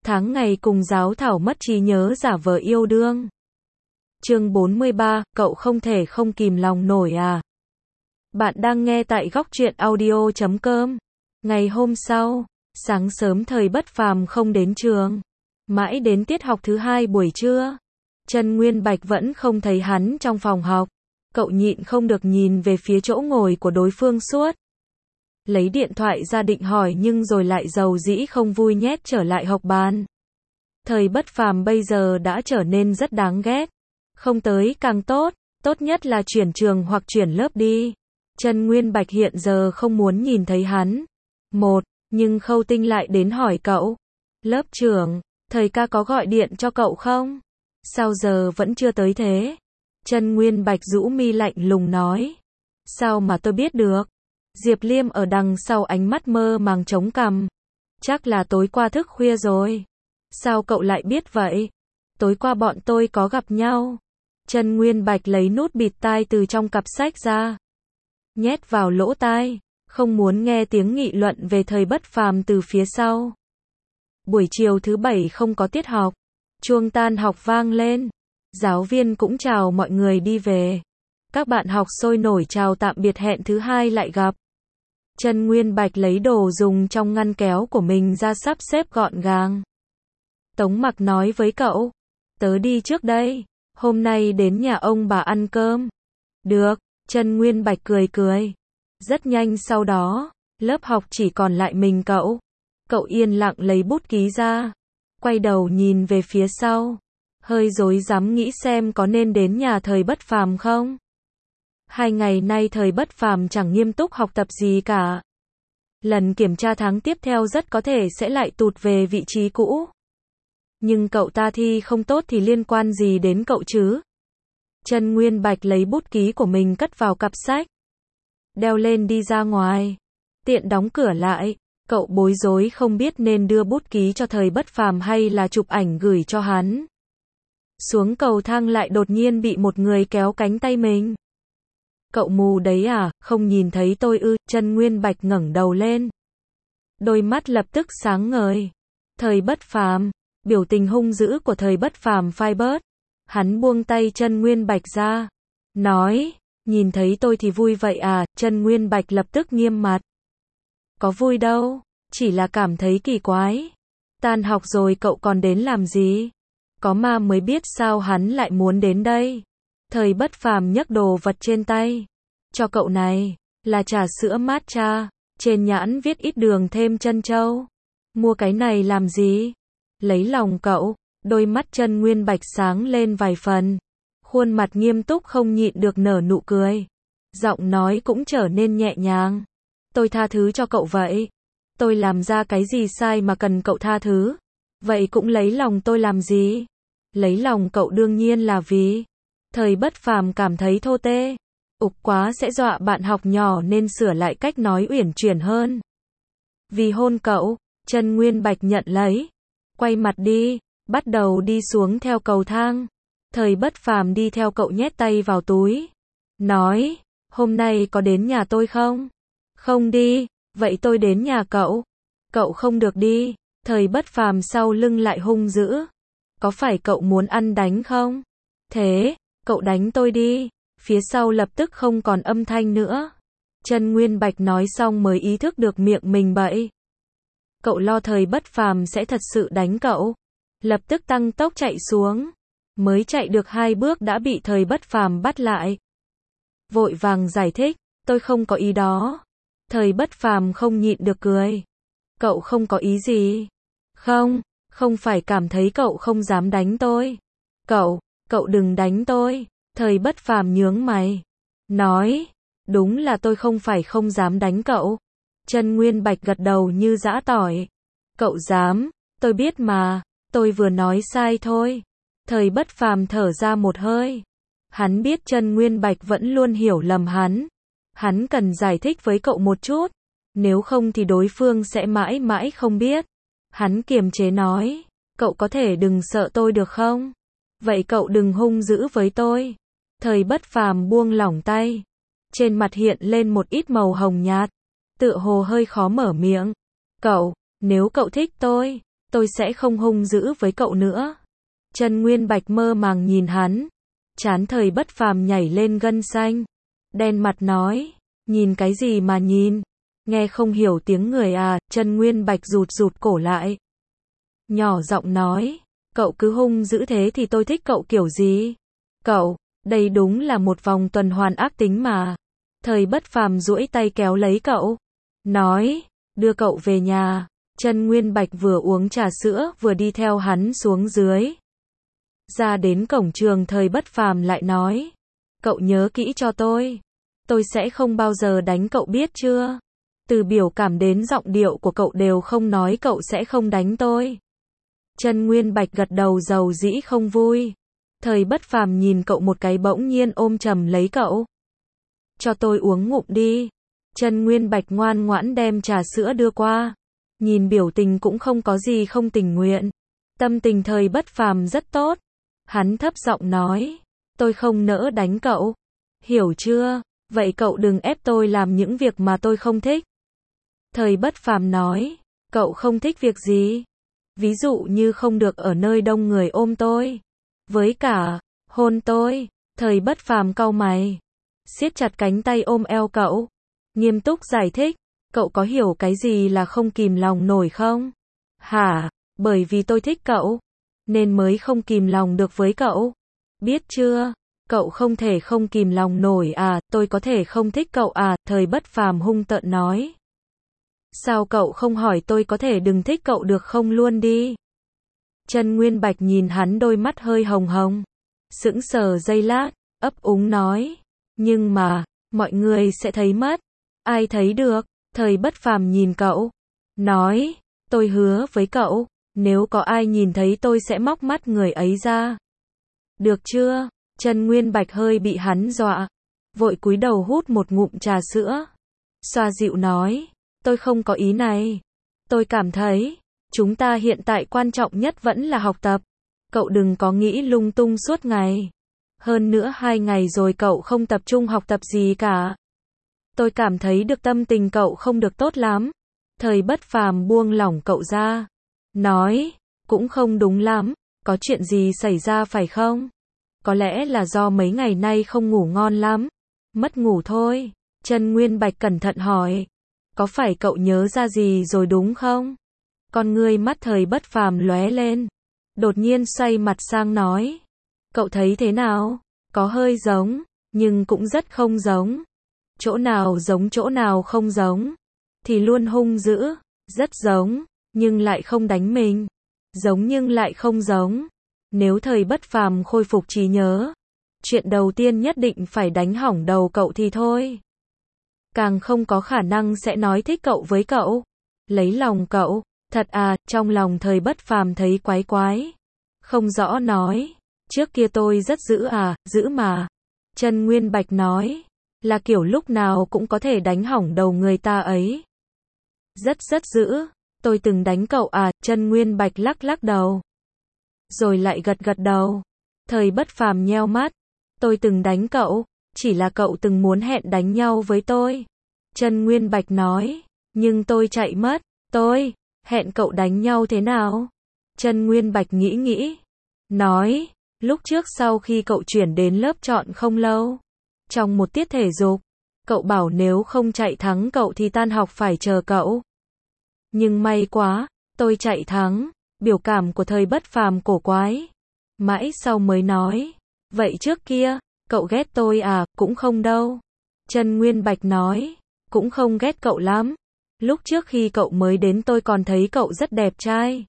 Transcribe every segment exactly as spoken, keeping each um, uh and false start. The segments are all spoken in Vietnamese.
tháng ngày cùng giáo thảo mất trí nhớ giả vờ yêu đương. Chương bốn mươi ba, cậu không thể không kìm lòng nổi à. Bạn đang nghe tại góc truyện audio chấm com. Ngày hôm sau, sáng sớm Thời Bất Phàm không đến trường. Mãi đến tiết học thứ hai buổi trưa, Trần Nguyên Bạch vẫn không thấy hắn trong phòng học. Cậu nhịn không được nhìn về phía chỗ ngồi của đối phương suốt. Lấy điện thoại ra định hỏi nhưng rồi lại dầu dĩ không vui nhét trở lại học bàn. Thời Bất Phàm bây giờ đã trở nên rất đáng ghét. Không tới càng tốt, tốt nhất là chuyển trường hoặc chuyển lớp đi. Trần Nguyên Bạch hiện giờ không muốn nhìn thấy hắn. Một, nhưng Khâu Tinh lại đến hỏi cậu. Lớp trưởng, thầy ca có gọi điện cho cậu không? Sao giờ vẫn chưa tới thế? Trần Nguyên Bạch rũ mi lạnh lùng nói. Sao mà tôi biết được? Diệp Liêm ở đằng sau ánh mắt mơ màng chống cằm. Chắc là tối qua thức khuya rồi. Sao cậu lại biết vậy? Tối qua bọn tôi có gặp nhau. Trần Nguyên Bạch lấy nút bịt tai từ trong cặp sách ra, nhét vào lỗ tai, không muốn nghe tiếng nghị luận về Thời Bất Phàm từ phía sau. Buổi chiều thứ bảy không có tiết học. Chuông tan học vang lên. Giáo viên cũng chào mọi người đi về. Các bạn học sôi nổi chào tạm biệt hẹn thứ hai lại gặp. Trần Nguyên Bạch lấy đồ dùng trong ngăn kéo của mình ra sắp xếp gọn gàng. Tống Mặc nói với cậu. Tớ đi trước đây. Hôm nay đến nhà ông bà ăn cơm. Được, Trần Nguyên Bạch cười cười. Rất nhanh sau đó, lớp học chỉ còn lại mình cậu. Cậu yên lặng lấy bút ký ra. Quay đầu nhìn về phía sau. Hơi rối rắm nghĩ xem có nên đến nhà Thời Bất Phàm không. Hai ngày nay Thời Bất Phàm chẳng nghiêm túc học tập gì cả. Lần kiểm tra tháng tiếp theo rất có thể sẽ lại tụt về vị trí cũ. Nhưng cậu ta thi không tốt thì liên quan gì đến cậu chứ? Trần Nguyên Bạch lấy bút ký của mình cất vào cặp sách. Đeo lên đi ra ngoài. Tiện đóng cửa lại. Cậu bối rối không biết nên đưa bút ký cho Thời Bất Phàm hay là chụp ảnh gửi cho hắn. Xuống cầu thang lại đột nhiên bị một người kéo cánh tay mình. Cậu mù đấy à, không nhìn thấy tôi ư? Trần Nguyên Bạch ngẩng đầu lên. Đôi mắt lập tức sáng ngời. Thời Bất Phàm. Biểu tình hung dữ của Thời Bất Phàm phai bớt. Hắn buông tay Trần Nguyên Bạch ra. Nói, nhìn thấy tôi thì vui vậy à? Trần Nguyên Bạch lập tức nghiêm mặt. Có vui đâu, chỉ là cảm thấy kỳ quái. Tan học rồi cậu còn đến làm gì? Có ma mới biết sao hắn lại muốn đến đây. Thời Bất Phàm nhấc đồ vật trên tay. Cho cậu này, là trà sữa matcha. Trên nhãn viết ít đường thêm trân châu. Mua cái này làm gì? Lấy lòng cậu. Đôi mắt Trần Nguyên Bạch sáng lên vài phần. Khuôn mặt nghiêm túc không nhịn được nở nụ cười. Giọng nói cũng trở nên nhẹ nhàng. Tôi tha thứ cho cậu vậy. Tôi làm ra cái gì sai mà cần cậu tha thứ? Vậy cũng lấy lòng tôi làm gì? Lấy lòng cậu đương nhiên là vì Thời Bất Phàm cảm thấy thô tê. Ục quá sẽ dọa bạn học nhỏ nên sửa lại cách nói uyển chuyển hơn. Vì hôn cậu, Trần Nguyên Bạch nhận lấy. Quay mặt đi, bắt đầu đi xuống theo cầu thang. Thời Bất Phàm đi theo cậu nhét tay vào túi. Nói, hôm nay có đến nhà tôi không? Không đi, vậy tôi đến nhà cậu. Cậu không được đi. Thời Bất Phàm sau lưng lại hung dữ. Có phải cậu muốn ăn đánh không? Thế, cậu đánh tôi đi. Phía sau lập tức không còn âm thanh nữa. Trần Nguyên Bạch nói xong mới ý thức được miệng mình bậy. Cậu lo Thời Bất Phàm sẽ thật sự đánh cậu. Lập tức tăng tốc chạy xuống. Mới chạy được hai bước đã bị Thời Bất Phàm bắt lại. Vội vàng giải thích, tôi không có ý đó. Thời Bất Phàm không nhịn được cười. Cậu không có ý gì? Không, không phải cảm thấy cậu không dám đánh tôi. Cậu, cậu đừng đánh tôi. Thời Bất Phàm nhướng mày. Nói, đúng là tôi không phải không dám đánh cậu. Trần Nguyên Bạch gật đầu như giã tỏi. Cậu dám, tôi biết mà, tôi vừa nói sai thôi. Thời Bất Phàm thở ra một hơi. Hắn biết Trần Nguyên Bạch vẫn luôn hiểu lầm hắn. Hắn cần giải thích với cậu một chút. Nếu không thì đối phương sẽ mãi mãi không biết. Hắn kiềm chế nói. Cậu có thể đừng sợ tôi được không? Vậy cậu đừng hung dữ với tôi. Thời Bất Phàm buông lỏng tay. Trên mặt hiện lên một ít màu hồng nhạt. Tựa hồ hơi khó mở miệng. Cậu, nếu cậu thích tôi, tôi sẽ không hung dữ với cậu nữa. Trần Nguyên Bạch mơ màng nhìn hắn. Trán Thời Bất Phàm nhảy lên gân xanh. Đen mặt nói, nhìn cái gì mà nhìn? Nghe không hiểu tiếng người à? Trần Nguyên Bạch rụt rụt cổ lại. Nhỏ giọng nói, cậu cứ hung dữ thế thì tôi thích cậu kiểu gì? Cậu, đây đúng là một vòng tuần hoàn ác tính mà. Thời Bất Phàm duỗi tay kéo lấy cậu. Nói, đưa cậu về nhà. Trần Nguyên Bạch vừa uống trà sữa vừa đi theo hắn xuống dưới. Ra đến cổng trường Thời Bất Phàm lại nói, cậu nhớ kỹ cho tôi. Tôi sẽ không bao giờ đánh cậu biết chưa? Từ biểu cảm đến giọng điệu của cậu đều không nói cậu sẽ không đánh tôi. Trần Nguyên Bạch gật đầu dầu dĩ không vui. Thời Bất Phàm nhìn cậu một cái bỗng nhiên ôm chầm lấy cậu. Cho tôi uống ngụm đi. Trần Nguyên Bạch ngoan ngoãn đem trà sữa đưa qua. Nhìn biểu tình cũng không có gì không tình nguyện. Tâm tình Thời Bất Phàm rất tốt. Hắn thấp giọng nói, tôi không nỡ đánh cậu. Hiểu chưa? Vậy cậu đừng ép tôi làm những việc mà tôi không thích. Thời Bất Phàm nói, cậu không thích việc gì? Ví dụ như không được ở nơi đông người ôm tôi. Với cả, hôn tôi. Thời Bất Phàm cau mày. Siết chặt cánh tay ôm eo cậu. Nghiêm túc giải thích, cậu có hiểu cái gì là không kìm lòng nổi không? Hả? Bởi vì tôi thích cậu. Nên mới không kìm lòng được với cậu. Biết chưa? Cậu không thể không kìm lòng nổi à, tôi có thể không thích cậu à, Thời Bất Phàm hung tợn nói. Sao cậu không hỏi tôi có thể đừng thích cậu được không luôn đi? Trần Nguyên Bạch nhìn hắn đôi mắt hơi hồng hồng. Sững sờ giây lát, ấp úng nói. Nhưng mà, mọi người sẽ thấy mất. Ai thấy được? Thời Bất Phàm nhìn cậu. Nói, tôi hứa với cậu, nếu có ai nhìn thấy tôi sẽ móc mắt người ấy ra. Được chưa? Trần Nguyên Bạch hơi bị hắn dọa. Vội cúi đầu hút một ngụm trà sữa. Xoa dịu nói, tôi không có ý này. Tôi cảm thấy, chúng ta hiện tại quan trọng nhất vẫn là học tập. Cậu đừng có nghĩ lung tung suốt ngày. Hơn nữa hai ngày rồi cậu không tập trung học tập gì cả. Tôi cảm thấy được tâm tình cậu không được tốt lắm. Thời Bất Phàm buông lỏng cậu ra. Nói, cũng không đúng lắm. Có chuyện gì xảy ra phải không? Có lẽ là do mấy ngày nay không ngủ ngon lắm. Mất ngủ thôi. Trần Nguyên Bạch cẩn thận hỏi. Có phải cậu nhớ ra gì rồi đúng không? Con ngươi mắt Thời Bất Phàm lóe lên. Đột nhiên xoay mặt sang nói. Cậu thấy thế nào? Có hơi giống, nhưng cũng rất không giống. Chỗ nào giống chỗ nào không giống. Thì luôn hung dữ. Rất giống, nhưng lại không đánh mình. Giống nhưng lại không giống. Nếu Thời Bất Phàm khôi phục trí nhớ, chuyện đầu tiên nhất định phải đánh hỏng đầu cậu thì thôi. Càng không có khả năng sẽ nói thích cậu với cậu. Lấy lòng cậu. Thật à, trong lòng Thời Bất Phàm thấy quái quái. Không rõ nói. Trước kia tôi rất dữ à, dữ mà. Trần Nguyên Bạch nói. Là kiểu lúc nào cũng có thể đánh hỏng đầu người ta ấy. Rất rất dữ. Tôi từng đánh cậu à, Trần Nguyên Bạch lắc lắc đầu. Rồi lại gật gật đầu. Thời Bất Phàm nheo mắt. Tôi từng đánh cậu. Chỉ là cậu từng muốn hẹn đánh nhau với tôi. Trần Nguyên Bạch nói. Nhưng tôi chạy mất. Tôi, hẹn cậu đánh nhau thế nào? Trần Nguyên Bạch nghĩ nghĩ. Nói, lúc trước sau khi cậu chuyển đến lớp chọn không lâu. Trong một tiết thể dục. Cậu bảo nếu không chạy thắng cậu thì tan học phải chờ cậu. Nhưng may quá, tôi chạy thắng. Biểu cảm của Thời Bất Phàm cổ quái. Mãi sau mới nói. Vậy trước kia, cậu ghét tôi à, cũng không đâu. Trần Nguyên Bạch nói. Cũng không ghét cậu lắm. Lúc trước khi cậu mới đến tôi còn thấy cậu rất đẹp trai.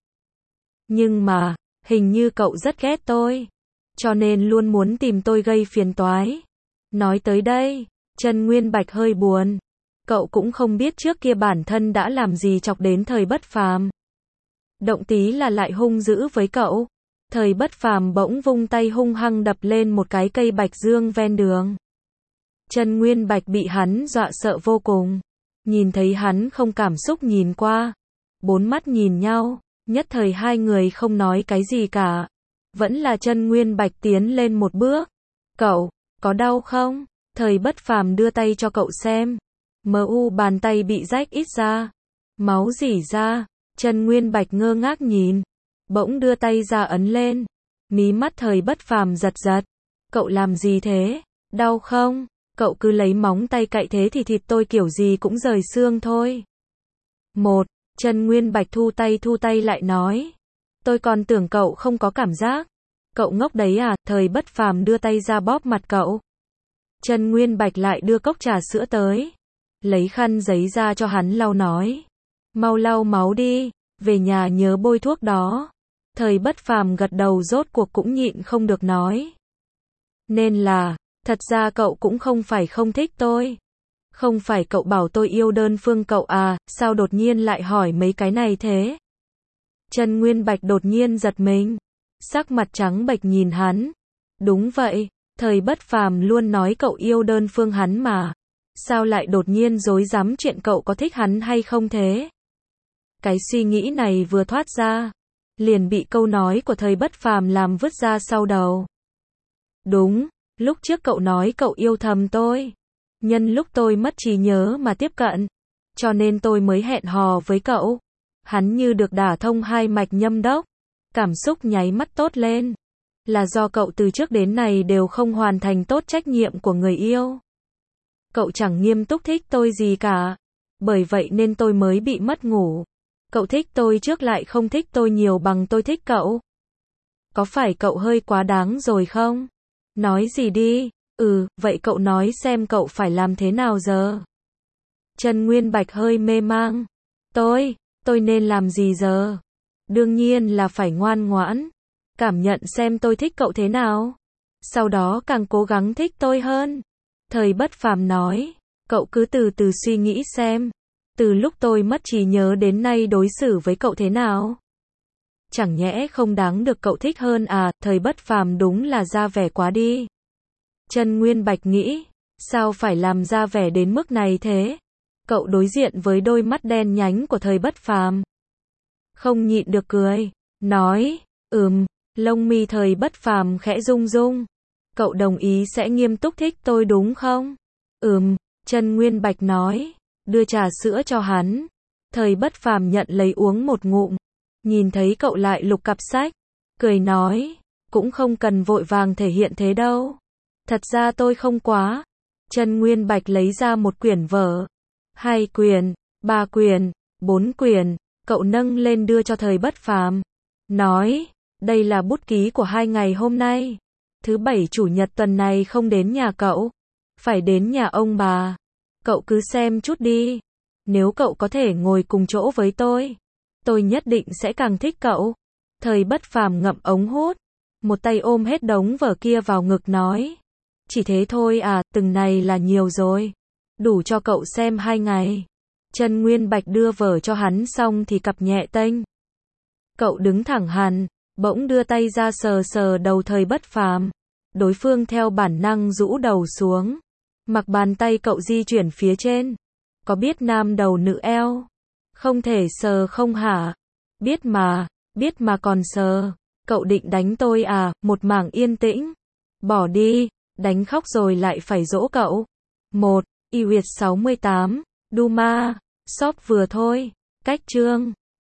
Nhưng mà, hình như cậu rất ghét tôi. Cho nên luôn muốn tìm tôi gây phiền toái. Nói tới đây, Trần Nguyên Bạch hơi buồn. Cậu cũng không biết trước kia bản thân đã làm gì chọc đến Thời Bất Phàm. Động tí là lại hung dữ với cậu. Thời Bất Phàm bỗng vung tay hung hăng đập lên một cái cây bạch dương ven đường. Trần Nguyên Bạch bị hắn dọa sợ vô cùng. Nhìn thấy hắn không cảm xúc nhìn qua. Bốn mắt nhìn nhau, nhất thời hai người không nói cái gì cả. Vẫn là Trần Nguyên Bạch tiến lên một bước. Cậu, có đau không? Thời Bất Phàm đưa tay cho cậu xem. Mờ u bàn tay bị rách ít ra. Máu rỉ ra. Trần Nguyên Bạch ngơ ngác nhìn, bỗng đưa tay ra ấn lên, mí mắt Thời Bất Phàm giật giật. Cậu làm gì thế? Đau không? Cậu cứ lấy móng tay cạy thế thì thịt tôi kiểu gì cũng rời xương thôi. Một, Trần Nguyên Bạch thu tay thu tay lại nói. Tôi còn tưởng cậu không có cảm giác. Cậu ngốc đấy à? Thời Bất Phàm đưa tay ra bóp mặt cậu. Trần Nguyên Bạch lại đưa cốc trà sữa tới, lấy khăn giấy ra cho hắn lau nói. Mau lau máu đi, về nhà nhớ bôi thuốc đó. Thời Bất Phàm gật đầu, rốt cuộc cũng nhịn không được nói. Nên là, thật ra cậu cũng không phải không thích tôi. Không phải cậu bảo tôi yêu đơn phương cậu à, sao đột nhiên lại hỏi mấy cái này thế? Trần Nguyên Bạch đột nhiên giật mình, sắc mặt trắng bệch nhìn hắn. Đúng vậy, Thời Bất Phàm luôn nói cậu yêu đơn phương hắn mà. Sao lại đột nhiên rối rắm chuyện cậu có thích hắn hay không thế? Cái suy nghĩ này vừa thoát ra, liền bị câu nói của Thời Bất Phàm làm vứt ra sau đầu. Đúng, lúc trước cậu nói cậu yêu thầm tôi. Nhân lúc tôi mất trí nhớ mà tiếp cận, cho nên tôi mới hẹn hò với cậu. Hắn như được đả thông hai mạch nhâm đốc, cảm xúc nháy mắt tốt lên. Là do cậu từ trước đến nay đều không hoàn thành tốt trách nhiệm của người yêu. Cậu chẳng nghiêm túc thích tôi gì cả, bởi vậy nên tôi mới bị mất ngủ. Cậu thích tôi trước lại không thích tôi nhiều bằng tôi thích cậu. Có phải cậu hơi quá đáng rồi không? Nói gì đi? Ừ, vậy cậu nói xem cậu phải làm thế nào giờ? Trần Nguyên Bạch hơi mê mang. Tôi, tôi nên làm gì giờ? Đương nhiên là phải ngoan ngoãn, cảm nhận xem tôi thích cậu thế nào. Sau đó càng cố gắng thích tôi hơn. Thời Bất Phàm nói, cậu cứ từ từ suy nghĩ xem, từ lúc tôi mất trí nhớ đến nay đối xử với cậu thế nào? Chẳng nhẽ không đáng được cậu thích hơn à? Thời Bất Phàm đúng là ra vẻ quá đi. Trần Nguyên Bạch nghĩ, sao phải làm ra vẻ đến mức này thế? Cậu đối diện với đôi mắt đen nhánh của Thời Bất Phàm, không nhịn được cười, nói, ừm, lông mi Thời Bất Phàm khẽ rung rung. Cậu đồng ý sẽ nghiêm túc thích tôi đúng không? Ừm, Trần Nguyên Bạch nói, đưa trà sữa cho hắn. Thời Bất Phàm nhận lấy uống một ngụm, nhìn thấy cậu lại lục cặp sách, cười nói, cũng không cần vội vàng thể hiện thế đâu. Thật ra tôi không quá. Trần Nguyên Bạch lấy ra một quyển vở, hai quyển, ba quyển, bốn quyển, cậu nâng lên đưa cho Thời Bất Phàm, nói, đây là bút ký của hai ngày hôm nay. Thứ bảy chủ nhật tuần này không đến nhà cậu, phải đến nhà ông bà. Cậu cứ xem chút đi. Nếu cậu có thể ngồi cùng chỗ với tôi, tôi nhất định sẽ càng thích cậu. Thời Bất Phàm ngậm ống hút, một tay ôm hết đống vở kia vào ngực nói, chỉ thế thôi à, từng này là nhiều rồi, đủ cho cậu xem hai ngày. Trần Nguyên Bạch đưa vở cho hắn xong thì cặp nhẹ tênh. Cậu đứng thẳng hẳn, bỗng đưa tay ra sờ sờ đầu Thời Bất Phàm. Đối phương theo bản năng rũ đầu xuống, mặc bàn tay cậu di chuyển phía trên. Có biết nam đầu nữ eo? Không thể sờ không hả? Biết mà, biết mà còn sờ. Cậu định đánh tôi à? Một mảng yên tĩnh. Bỏ đi, đánh khóc rồi lại phải dỗ cậu. Một, i quyệt sáu mươi tám, Duma, shop vừa thôi. Cách chương